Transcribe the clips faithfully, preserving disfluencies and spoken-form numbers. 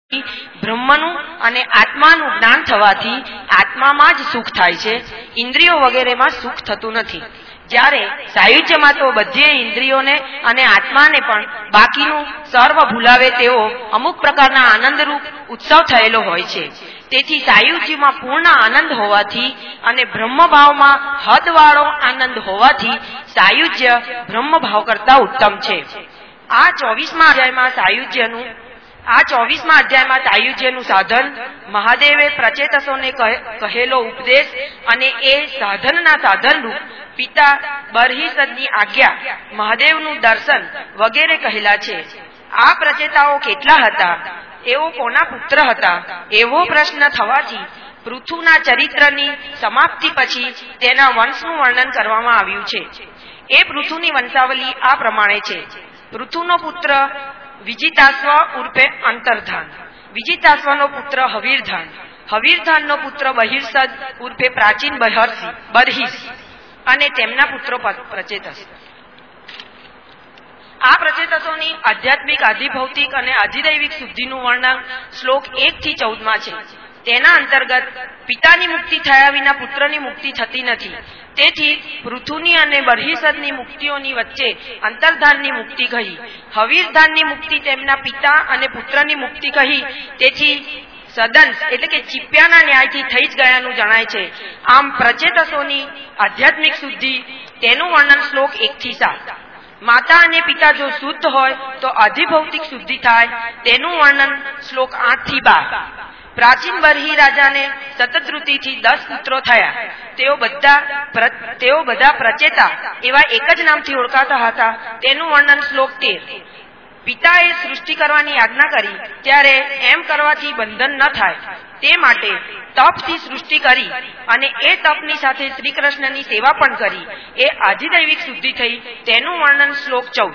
બ્રહ્મનું અને આત્માનું જ્ઞાન થવાથી આત્મામાં જ સુખ થાય છે, ઇન્દ્રિયો વગેરેમાં સુખ થતું નથી. જ્યારે સાયુજ્યમાં તો બધી ઇન્દ્રિયોને અને આત્માને પણ બાકીનું સર્વ ભૂલાવે તેવો અમુક પ્રકારના આનંદરૂપ ઉત્સવ થયેલો હોય છે. તેથી સાયુજ્યમાં પૂર્ણ આનંદ હોવાથી અને બ્રહ્મભાવમાં હદવાળો આનંદ હોવાથી સાયુજ્ય બ્રહ્મભાવ કરતા ઉત્તમ છે. આ ચોવીસમા અધ્યાયમાં સાયુજ્યનું આ ચોવીસમા અધ્યાયમાં સાયુજ્યનું સાધન, મહાદેવે પ્રચેતસોને કહેલો ઉપદેશ અને એ સાધનના સાધનરૂપ પિતા બરહિસદની આજ્ઞા, મહાદેવનું દર્શન વગેરે કહેલા છે. આ પ્રચેતાઓ કેટલા હતા, એઓ કોના પુત્ર હતા, એવો પ્રશ્ન થવાથી પૃથુના ચરિત્રની સમાપ્તિ પછી તેના વંશનું વર્ણન કરવામાં આવ્યું છે. એ પૃથુની વંશાવલી આ પ્રમાણે છે. પૃથુનો પુત્ર વિજિતાશ્વ ઉર્ફે અંતર્ધાન, વિજિતાશ્વનો પુત્ર હવીરધાન, હવીરધાનનો પુત્ર બહિર્સદ ઉર્ફે પ્રાચીન બરહિસ અને તેમના પુત્રો પ્રચેતસ. આ પ્રચેતસોની આધ્યાત્મિક, આધિભૌતિક અને આધિદૈવિક શુદ્ધિનું વર્ણન શ્લોક એક થી ચૌદ માં છે. તેના અંતર્ગત પિતાની મુક્તિ થયા વિના પુત્રની મુક્તિ થતી નથી. તેથી પૃથુની અને બરહિસદની મુક્તિઓની વચ્ચે અંતર્ધાનની મુક્તિ કહી, હવીરધાનની મુક્તિ તેમના પિતા અને પુત્રની મુક્તિ કહી. તેથી સદન એટલે કે ચીપ્યાના ન્યાયથી થઈ જ ગયાનું જણાય છે. આમ પ્રચેતસોની આધ્યાત્મિક શુદ્ધિ તેનું વર્ણન શ્લોક એક થી સાત. માતા અને પિતા જો શુદ્ધ હોય તો આધિભૌતિક શુદ્ધિ થાય તેનું વર્ણન શ્લોક આઠ થી બાર. પ્રાચીન બરહી રાજાને સતતૃતિથી દસ પુત્રો થયા. તેઓ બધા તેઓ બધા પ્રચેતા એવા એક જ નામથી ઓળખાતા હતા. તેનું વર્ણન શ્લોક તેર. પિતાએ સૃષ્ટિ કરવાની આજ્ઞા કરી ત્યારે એમ કરવાથી બંધન ન થાય તે માટે તપથી સૃષ્ટિ કરી અને એ તપની સાથે શ્રી કૃષ્ણની સેવા પણ કરી. એ આધિદૈવિક શુદ્ધિ થઈ તેનું વર્ણન શ્લોક ચૌદ.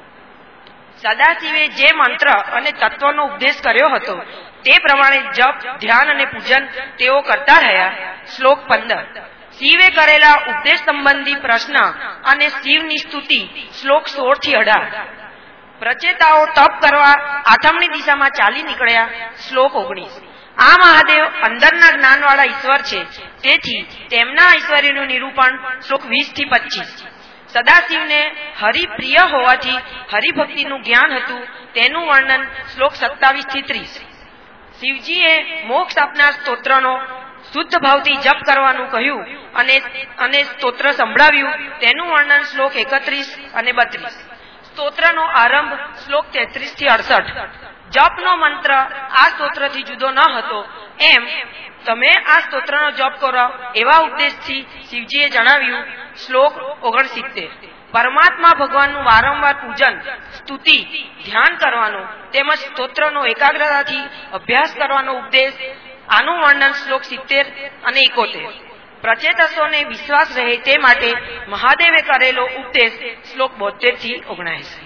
સદાશિવે જે મંત્ર અને તત્વનો ઉપદેશ કર્યો હતો તે પ્રમાણે જપ, ધ્યાન અને પૂજન તેઓ કરતા રહ્યા. શ્લોક પંદર. શિવે કરેલા ઉપદેશ સંબંધી પ્રશ્ન અને શિવની સ્તુતિ શ્લોક સોળ થી અઢાર. પ્રચેતાઓ તપ કરવા આથમણી દિશામાં ચાલી નીકળ્યા. શ્લોક ઓગણીસ. આ મહાદેવ અંદરના જ્ઞાનવાળા ઈશ્વર છે, તેથી તેમના ઐશ્વર્યનું નિરૂપણ શ્લોક વીસ થી પચીસ. સદાશિવને હરિપ્રિય હોવાથી હરિભક્તિનું જ્ઞાન હતું તેનું વર્ણન શ્લોક સત્તાવીસ થી ત્રીસ. શિવજીએ મોક્ષ આપનાર સ્તોત્રનો શુદ્ધ ભાવથી જપ કરવાનું કહ્યું અને અને સ્તોત્ર સંભળાવ્યું તેનું વર્ણન શ્લોક એકત્રીસ અને બત્રીસ. સ્તોત્રનો આરંભ શ્લોક તેત્રીસ થી અડસઠ. જપનો મંત્ર આ સ્તોત્રથી જુદો ન હતો એમ તમે આ સ્તોત્રનો જપ કરો એવા ઉદ્દેશથી શિવજીએ જણાવ્યું. શ્લોક ઓગણસિત્તેર. પરમાત્મા ભગવાનનું વારંવાર પૂજન, સ્તુતિ, ધ્યાન કરવાનું તેમજ સ્તોત્રનો એકાગ્રતાથી અભ્યાસ કરવાનો ઉપદેશ. આનું વર્ણન શ્લોક સિત્તેર અને એકોતેર. પ્રચેતસોને વિશ્વાસ રહે તે માટે મહાદેવે કરેલો ઉપદેશ શ્લોક બોતેર થી ઓગણએંસી.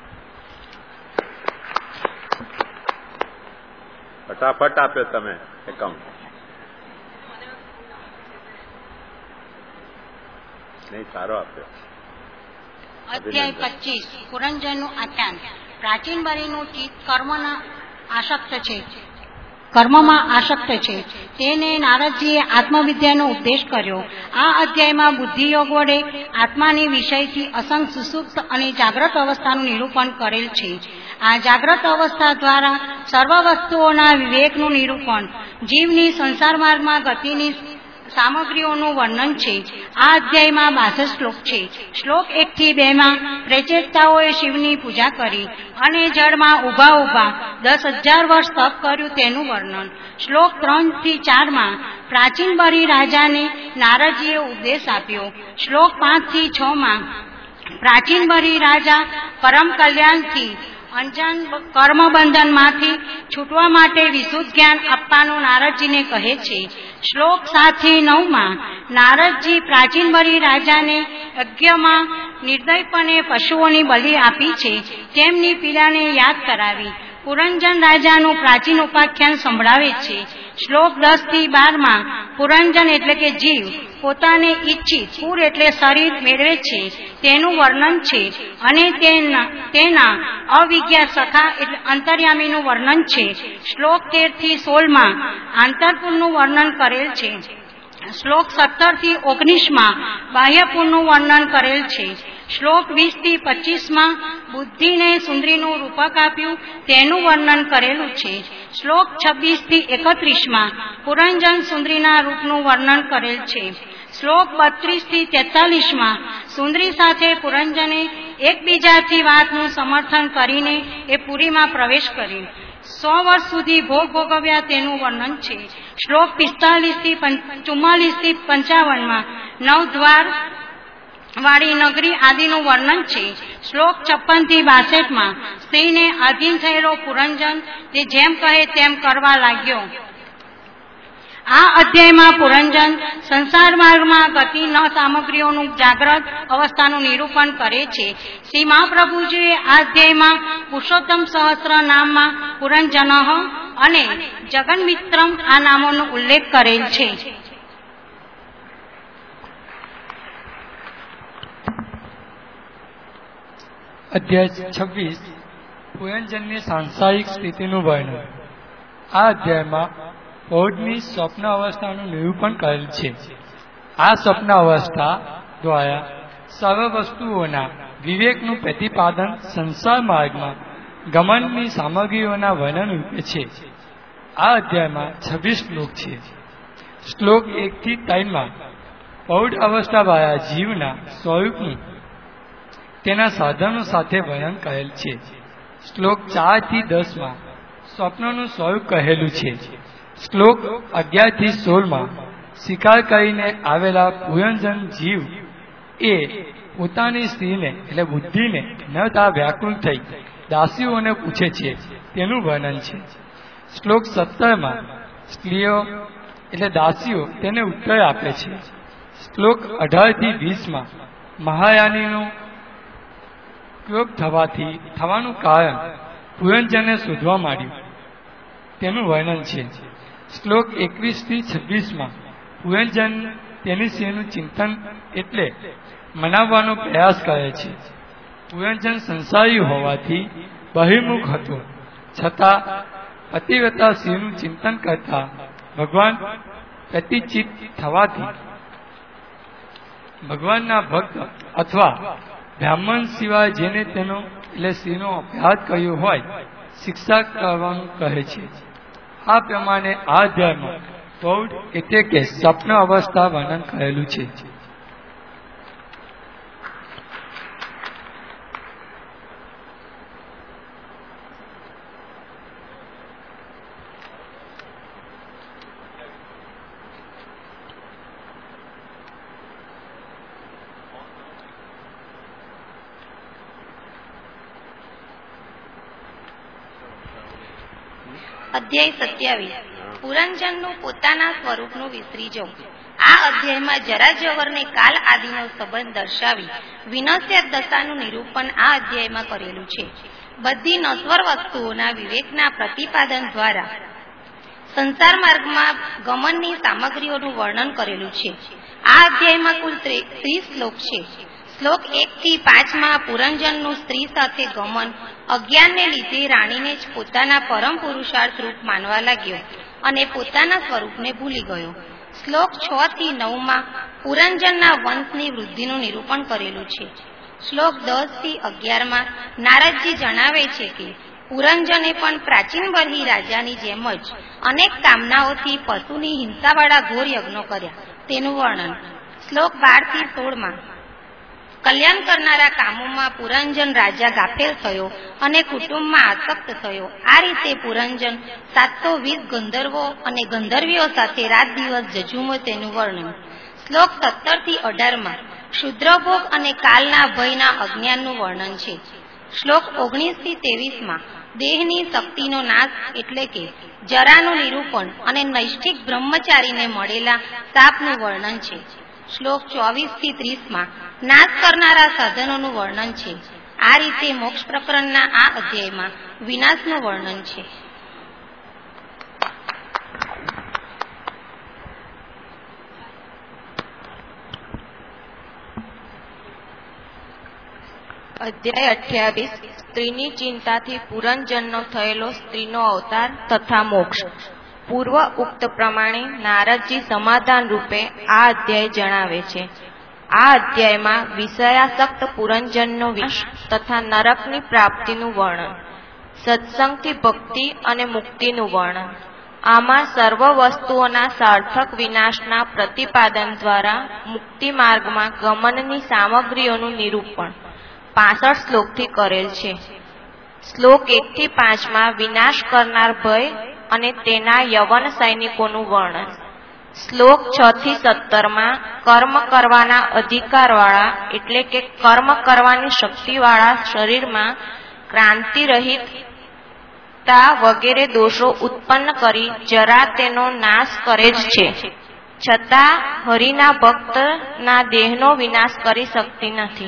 ફટાફટ આપ્યો તમે એકાઉન્ટ નહીં, સારો આપ્યો. અધ્યાય પચીસ. પુરંજનનું આખ્યાન. પ્રાચીન બરીનું ચિત્ત કર્મના આસક્ત છે કર્મમાં આસક્ત છે તેને નારદજીએ આત્મવિદ્યાનો ઉપદેશ કર્યો. આ અધ્યાયમાં બુદ્ધિયોગ વડે આત્માની વિષયથી અસંગ સુસુપ્ત અને જાગ્રત અવસ્થાનું નિરૂપણ કરેલ છે. આ જાગ્રત અવસ્થા દ્વારા સર્વ વસ્તુઓના વિવેકનું નિરૂપણ, જીવની સંસાર માર્ગમાં ગતિની સામગ્રીઓનું વર્ણન છે. આ અધ્યાયમાં બાસઠ શ્લોક છે. શ્લોક એક થી બે માં પ્રચેતાઓએ શિવની પૂજા કરી અને જળમાં ઉભા ઉભા દસ હજાર વર્ષ તપ કર્યું તેનું વર્ણન. શ્લોક ત્રણ થી ચાર માં પ્રાચીન બરી રાજાને નારદજીએ ઉપદેશ આપ્યો. શ્લોક પાંચ થી છ માં પ્રાચીન બરી રાજા પરમ કલ્યાણથી અંજાન કર્મબંધનમાંથી છૂટવા માટે વિશુદ્ધ જ્ઞાન આપવાનું નારદજીને કહે છે. શ્લોક સાત થી નવ માં નારદજી પ્રાચીન બરી રાજાને યજ્ઞમાં નિર્દયપણે પશુઓની બલિ આપી છે તેમની પીડાને યાદ કરાવી પુરંજન રાજાનું પ્રાચીન ઉપાખ્યાન સંભળાવે છે. શ્લોક દસ થી બાર માં પુરંજન એટલે કે જીવ પોતાને ઈચ્છિત પુર એટલે શરીર મેળવે છે તેનું વર્ણન છે અને તેના તેના અવિજ્ઞા સખા એટલે અંતર્યામીનું વર્ણન છે. શ્લોક તેર થી સોળ માં આંતરપુરનું વર્ણન કરેલ છે. શ્લોક સત્તર થી ઓગણીસ માં બાહ્યપુરનું વર્ણન કરેલ છે. શ્લોક વીસ થી પચીસ માં બુદ્ધિને સુંદરીનું રૂપક આપ્યું તેનું વર્ણન કરેલું છે. શ્લોક છવ્વીસ થી એકત્રીસ માં પુરંજન સુંદરીના રૂપનું વર્ણન કરેલ છે. શ્લોક બત્રીસ થી તેતાલીસ માં સુંદરી સાથે પુરંજને એકબીજાથી વાતનું સમર્થન કરીને એ પુરીમાં પ્રવેશ કર્યો. સો વર્ષ સુધી ભોગ ભોગવ્યા તેનું વર્ણન છે. શ્લોક પિસ્તાલીસ થી ચુમ્માલીસ થી પંચાવન માં નવદ્વાર વાળી નગરી આદિનું વર્ણન છે. શ્લોક છપ્પન થી બાસઠ માં સ્ત્રીને આધીન થયેલો પુરંજન તે જેમ કહે તેમ કરવા લાગ્યો. આ અધ્યાયમાં પુરંજન સંસાર માર્ગમાં ગતિ ન સામગ્રીઓનું જાગ્રત અવસ્થાનું નિરૂપણ કરે છે. શ્રી મહાપ્રભુજીએ આ અધ્યાયમાં પુરુષોત્તમ સહસ્ત્ર નામમાં પુરંજન અને જગન્મિત્રમ આ નામોનો ઉલ્લેખ કરેલ છે. અધ્યાય છવ્વીસ પુરંજનની સાંસારિક સ્થિતિનું વર્ણન. આ અધ્યાયમાં પૌઢની સ્વપ્ન અવસ્થાનું નિરૂપણ કરેલ છે. આ સ્વપ્ન અવસ્થા દ્વારા સર્વ વસ્તુઓના વિવેકનું પ્રતિપાદન સંસાર માર્ગમાં ગમનની સામગ્રીઓના વર્ણન રૂપે છે. આ અધ્યાયમાં છવ્વીસ શ્લોક છે. શ્લોક એક થી ત્રણ માં પૌઢ અવસ્થા દ્વારા જીવના સ્વરૂપનું તેના સાધનો સાથે વર્ણન કરેલ છે. શ્લોક ચાર થી દસ માં સ્વપ્નનું સ્વરૂપ કહેલું છે. શ્લોક અગિયાર થી સોળ માં શિકાર કરીને આવેલા પુરંજન જીવ એ પોતાની સ્ત્રીને એટલે બુદ્ધિને ન તા વ્યાકુળ થઈ દાસીઓને પૂછે છે તેનું વર્ણન છે. શ્લોક સત્તર માં સ્ત્રીઓ એટલે દાસીઓ તેને ઉત્તર આપે છે. શ્લોક અઢાર થી વીસ માં મહાયાનીનું ક્રોધ થવાથી થવાનું કારણ પુરંજનને શોધવા માંડ્યું તેનું વર્ણન છે. શ્લોક એકવીસ થી છવ્વીસ માં પુરંજન તેની સ્ત્રીનું ચિંતન એટલે મનાવવાનો પ્રયાસ કરે છે. પુરંજન સંસારી હોવાથી બહિર્મુખ હતો છતાં પતિવ્રતા સ્ત્રીનું ચિંતન કરતા ભગવાન પ્રતિચિત થવાથી ભગવાનના ભક્ત અથવા બ્રાહ્મણ સિવાય જેને તેનો એટલે સ્ત્રીનો અભ્યાસ કર્યો હોય શિક્ષા કરવાનું કહે છે. આ પ્રમાણે આ અધ્યાયમાં પૌઢ એટલે કે સ્વપ્ન અવસ્થા વર્ણન કરેલું છે. અધ્યાય સત્યાવીસ પુરંજનનું પોતાના સ્વરૂપનું વિસરી જવું. આ અધ્યાયમાં જરાજવરને કાલ આદિનો સંબંધ દર્શાવી વિનશ્યત દશાનું નિરૂપણ આ અધ્યાયમાં કરેલું છે. બધી નશ્વર વસ્તુઓના વિવેકના પ્રતિપાદન દ્વારા સંસાર માર્ગમાં ગમનની સામગ્રીઓનું વર્ણન કરેલું છે. આ અધ્યાયમાં કુલ ત્રીસ શ્લોક છે. શ્લોક એક થી પાંચ માં પુરંજનનું સ્ત્રી સાથે ગમન અજ્ઞાનને લીધે રાણીને જ પોતાના પરમ પુરુષાર્થ રૂપ માનવા લાગ્યો અને પોતાના સ્વરૂપને ભૂલી ગયો. શ્લોક છ થી નવ માં પુરંજનના વંશની વૃદ્ધિનું નિરૂપણ કરેલું છે. શ્લોક દસ થી અગિયાર માં નારદજી જણાવે છે કે પુરંજને પણ પ્રાચીન બરહી રાજાની જેમ જ અનેક કામનાઓથી પશુની હિંસાવાળા ઘોર યજ્ઞો કર્યા તેનું વર્ણન. શ્લોક બાર થી સોળ માં કલ્યાણ કરનારા કામોમાં પુરંજન રાજા ગાફેલ થયો અને કુટુંબમાં આસક્ત થયો. આ રીતે પુરંજન સાતસો વીસ ગંધર્વો અને ગંધર્વીઓ સાથે રાત દિવસ જજુમો તેનું વર્ણન. શ્લોક સત્તર થી અઢાર માં ક્ષુદ્રભોગ અને કાલના ભયના અજ્ઞાનનું વર્ણન છે. શ્લોક ઓગણીસ થી ત્રેવીસ માં દેહની શક્તિનો નાશ એટલે કે જરાનું નિરૂપણ અને નૈષ્ઠિક બ્રહ્મચારીને મળેલા શાપનું વર્ણન છે. શ્લોક ચોવીસ થી ત્રીસ માં નાશ કરનારા સાધનોનું વર્ણન છે. આ રીતે મોક્ષ પ્રકરણના આ અધ્યાયમાં વિનાશનું વર્ણન છે. અધ્યાય અઠ્યાવીસ સ્ત્રીની ચિંતાથી પુરંજનનો થયેલો સ્ત્રીનો અવતાર તથા મોક્ષ. પૂર્વ ઉક્ત પ્રમાણે નારદજી સમાધાન રૂપે આ અધ્યાય જણાવે છે. આ અધ્યાયમાં વિષયાસક્ત પુરંજનનો વિનાશ તથા નરકની પ્રાપ્તિનું વર્ણન, સત્સંગથી ભક્તિ અને મુક્તિનું વર્ણન. આમાં સર્વ વસ્તુઓના સાર્થક વિનાશના પ્રતિપાદન દ્વારા મુક્તિ માર્ગમાં ગમનની સામગ્રીઓનું નિરૂપણ પાસઠ શ્લોકથી કરેલ છે. શ્લોક એક થી પાંચમાં વિનાશ કરનાર ભય અને તેના યવન સૈનિકોનું વર્ણન. શ્લોક છ થી સત્તરમાં કર્મ કરવાના અધિકારવાળા એટલે કે કર્મ કરવાની શક્તિવાળા શરીરમાં ક્રાંતિ રહિતતા વગેરે દોષો ઉત્પન્ન કરી જરા તેનો નાશ કરે જ છે, છતાં હરિના ભક્તના દેહનો વિનાશ કરી શકતી નથી.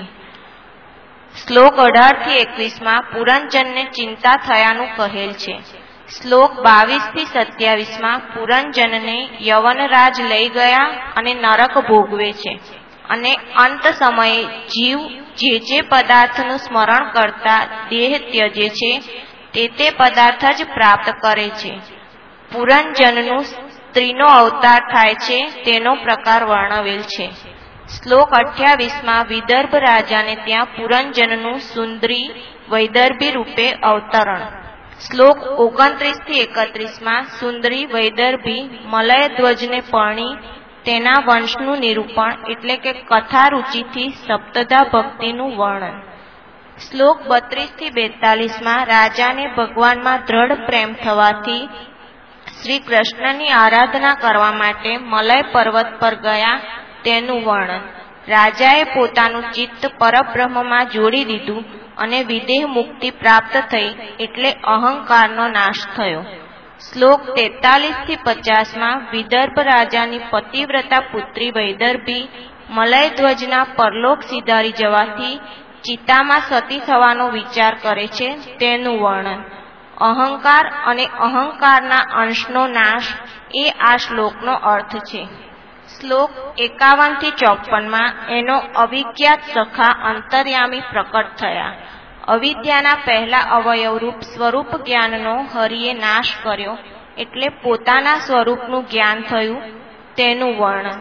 શ્લોક અઢાર થી એકવીસમાં પુરંજનને ચિંતા થયાનું કહેલ છે. શ્લોક બાવીસ થી સત્યાવીસમાં પુરંજનને યવનરાજ લઈ ગયા અને નરક ભોગવે છે અને અંત સમયે જીવ જે જે પદાર્થનું સ્મરણ કરતા દેહ ત્યજે છે તે તે પદાર્થ જ પ્રાપ્ત કરે છે. પુરંજનનું સ્ત્રીનો અવતાર થાય છે તેનો પ્રકાર વર્ણવેલ છે. શ્લોક અઠ્યાવીસમાં વિદર્ભ રાજાને ત્યાં પુરંજનનું સુંદરી વૈદર્ભી રૂપે અવતરણ. શ્લોક ઓગણત્રીસ થી એકત્રીસમાં સુંદરી વૈદર્ભી મલયધ્વજને પરણી તેના વંશનું નિરૂપણ એટલે કે કથા રૂચિથી સપ્તધા ભક્તિનું વર્ણન. શ્લોક બત્રીસ થી બેતાલીસમાં રાજાને ભગવાનમાં દ્રઢ પ્રેમ થવાથી શ્રી કૃષ્ણની આરાધના કરવા માટે મલય પર્વત પર ગયા તેનું વર્ણન. રાજાએ પોતાનું ચિત્ત પરબ્રહ્મમાં જોડી દીધું અને વિદેહ મુક્તિ પ્રાપ્ત થઈ એટલે અહંકારનો નાશ થયો. શ્લોક તેતાલીસ થી પચાસમાં વિદર્ભ રાજાની પતિવ્રતા પુત્રી વૈદર્ભી મલયધ્વજના પરલોક સિધારી જવાથી ચિતામાં સતી થવાનો વિચાર કરે છે તેનું વર્ણન. અહંકાર અને અહંકારના અંશનો નાશ એ આ શ્લોકનો અર્થ છે. શ્લોક એકાવન થી ચોપનમાં એનો અવિજ્ઞાત સખા અંતર્યામી પ્રકટ થયા. અવિદ્યાના પહેલા અવયવરૂપ સ્વરૂપ જ્ઞાનનો હરિએ નાશ કર્યો એટલે પોતાના સ્વરૂપનું જ્ઞાન થયું તેનું વર્ણન.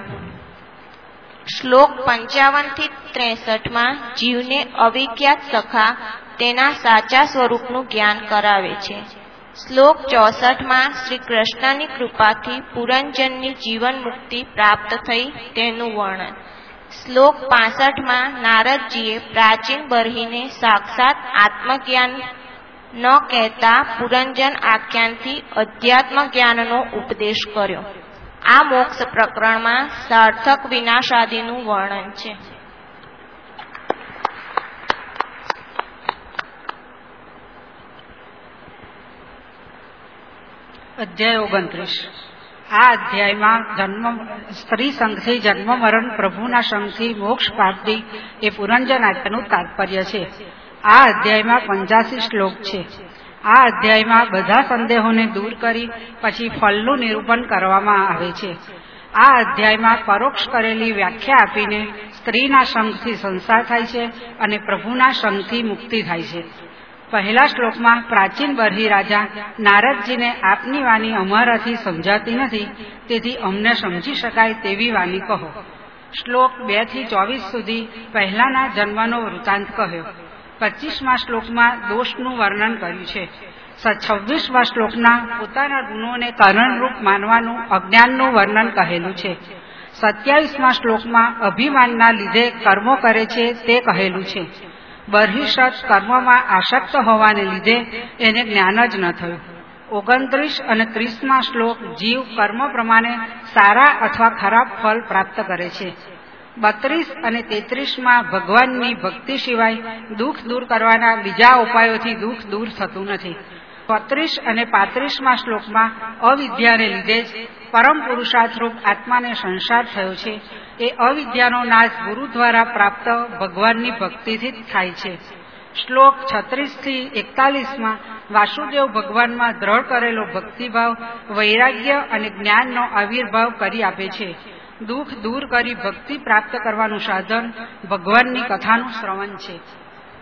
શ્લોક પંચાવન થી ત્રેસઠમાં જીવને અવિજ્ઞાત સખા તેના સાચા સ્વરૂપનું જ્ઞાન કરાવે છે. શ્લોક ચોસઠમાં શ્રી કૃષ્ણની કૃપાથી પુરંજનની જીવન મુક્તિ પ્રાપ્ત થઈ તેનું વર્ણન. શ્લોક પાસઠમાં નારદજીએ પ્રાચીન બર્હીને સાક્ષાત આત્મજ્ઞાન ન કહેતા પુરંજન આખ્યાનથી અધ્યાત્મ જ્ઞાનનો ઉપદેશ કર્યો. આ મોક્ષ પ્રકરણમાં સાર્થક વિનાશાદિનું વર્ણન છે. અધ્યાય ઓગણત્રીસ. આ અધ્યાયમાં જન્મ સ્ત્રી સંઘથી જન્મ મરણ, પ્રભુના સંઘથી મોક્ષ પ્રાપ્તિ એ પુરંજન આખ્યાનનું તાત્પર્ય છે. આ અધ્યાયમાં પંચ્યાસી શ્લોક છે. આ અધ્યાયમાં બધા સંદેહોને દૂર કરી પછી ફળનું નિરૂપણ કરવામાં આવે છે. આ અધ્યાયમાં પરોક્ષ કરેલી વ્યાખ્યા આપીને સ્ત્રીના સંઘથી સંસાર થાય છે અને પ્રભુના સંઘથી મુક્તિ થાય છે. પહેલા શ્લોકમાં પ્રાચીન બર્હી રાજા નારદજીને આપની વાણી અમારાથી સમજાતી નથી, તેથી અમને સમજી શકાય તેવી વાણી કહો. શ્લોક બે થી ચોવીસ સુધી પહેલાના જન્મનો વૃત્તાંત કહ્યો. પચીસમા શ્લોકમાં દોષનું વર્ણન કર્યું છે. છવ્વીસમા શ્લોકના પોતાના ગુણોને કારણરૂપ માનવાનું અજ્ઞાનનું વર્ણન કહેલું છે. સત્યાવીસમા શ્લોકમાં અભિમાનના લીધે કર્મો કરે છે તે કહેલું છે. બર્હિષત કર્મમાં આસક્ત હોવાને લીધે એને જ્ઞાન જ ન થયું. ઓગણત્રીસ અને ત્રીસમા શ્લોક જીવ કર્મ પ્રમાણે સારા અથવા ખરાબ ફળ પ્રાપ્ત કરે છે. બત્રીસ અને તેત્રીસમાં ભગવાનની ભક્તિ સિવાય દુઃખ દૂર કરવાના બીજા ઉપાયોથી દુઃખ દૂર થતું નથી. બત્રીસ અને પાંત્રીસમા શ્લોકમાં અવિદ્યાને લીધે જ પરમ પુરુષાર્થરૂપ આત્માને સંસાર થયો છે. એ અવિદ્યાનો નાશ ગુરુ દ્વારા પ્રાપ્ત ભગવાનની ભક્તિથી જ થાય છે. શ્લોક છત્રીસ થી એકતાલીસમાં વાસુદેવ ભગવાનમાં દ્રઢ કરેલો ભક્તિભાવ, વૈરાગ્ય અને જ્ઞાનનો આવિર્ભાવ કરી આપે છે. દુઃખ દૂર કરી ભક્તિ પ્રાપ્ત કરવાનું સાધન ભગવાનની કથાનું શ્રવણ છે.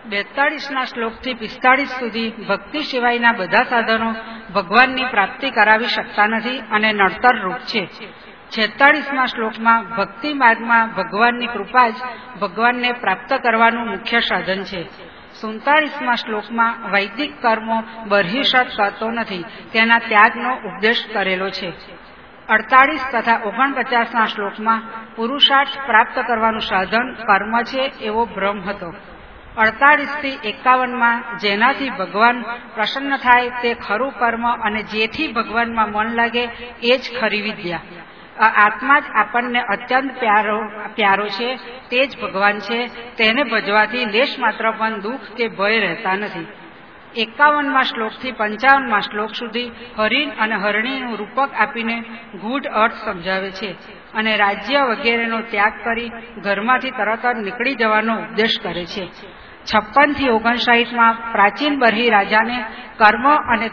બેતાળીસના શ્લોકથી પિસ્તાળીસ સુધી ભક્તિ સિવાયના બધા સાધનો ભગવાનની પ્રાપ્તિ કરાવી શકતા નથી અને નડતર રૂપ છે. છેતાળીસમાં શ્લોકમાં ભક્તિ માર્ગમાં ભગવાનની કૃપા જ ભગવાનને પ્રાપ્ત કરવાનું મુખ્ય સાધન છે. સુડતાળીસમાં શ્લોકમાં વૈદિક કર્મો બરહિષત કરતો નથી, તેના ત્યાગનો ઉપદેશ કરેલો છે. અડતાળીસ તથા ઓગણપચાસના શ્લોકમાં પુરુષાર્થ પ્રાપ્ત કરવાનું સાધન કર્મ છે એવો ભ્રમ હતો. અડતાળીસ થી એકાવનમાં જેનાથી ભગવાન પ્રસન્ન થાય તે ખરું કર્મ અને જેથી ભગવાનમાં મન લાગે એ જ ખરી વિદ્યા. આત્મા જ આપણને અત્યંત પ્યારો પ્યારો છે, તે જ ભગવાન છે. તેને ભજવાથી લેશ માત્ર પણ દુઃખ કે ભય રહેતા નથી. એકાવનમાં શ્લોકથી પંચાવનમાં શ્લોક સુધી હરિણ અને હરણીનું રૂપક આપીને ગૂઢ અર્થ સમજાવે છે અને રાજ્ય વગેરેનો ત્યાગ કરી ઘરમાંથી તરત જ નીકળી જવાનો ઉપદેશ કરે છે. છપ્પન થી ઓગણસાઠમાં પ્રાચીન બરહી રાજાને કર્મ અને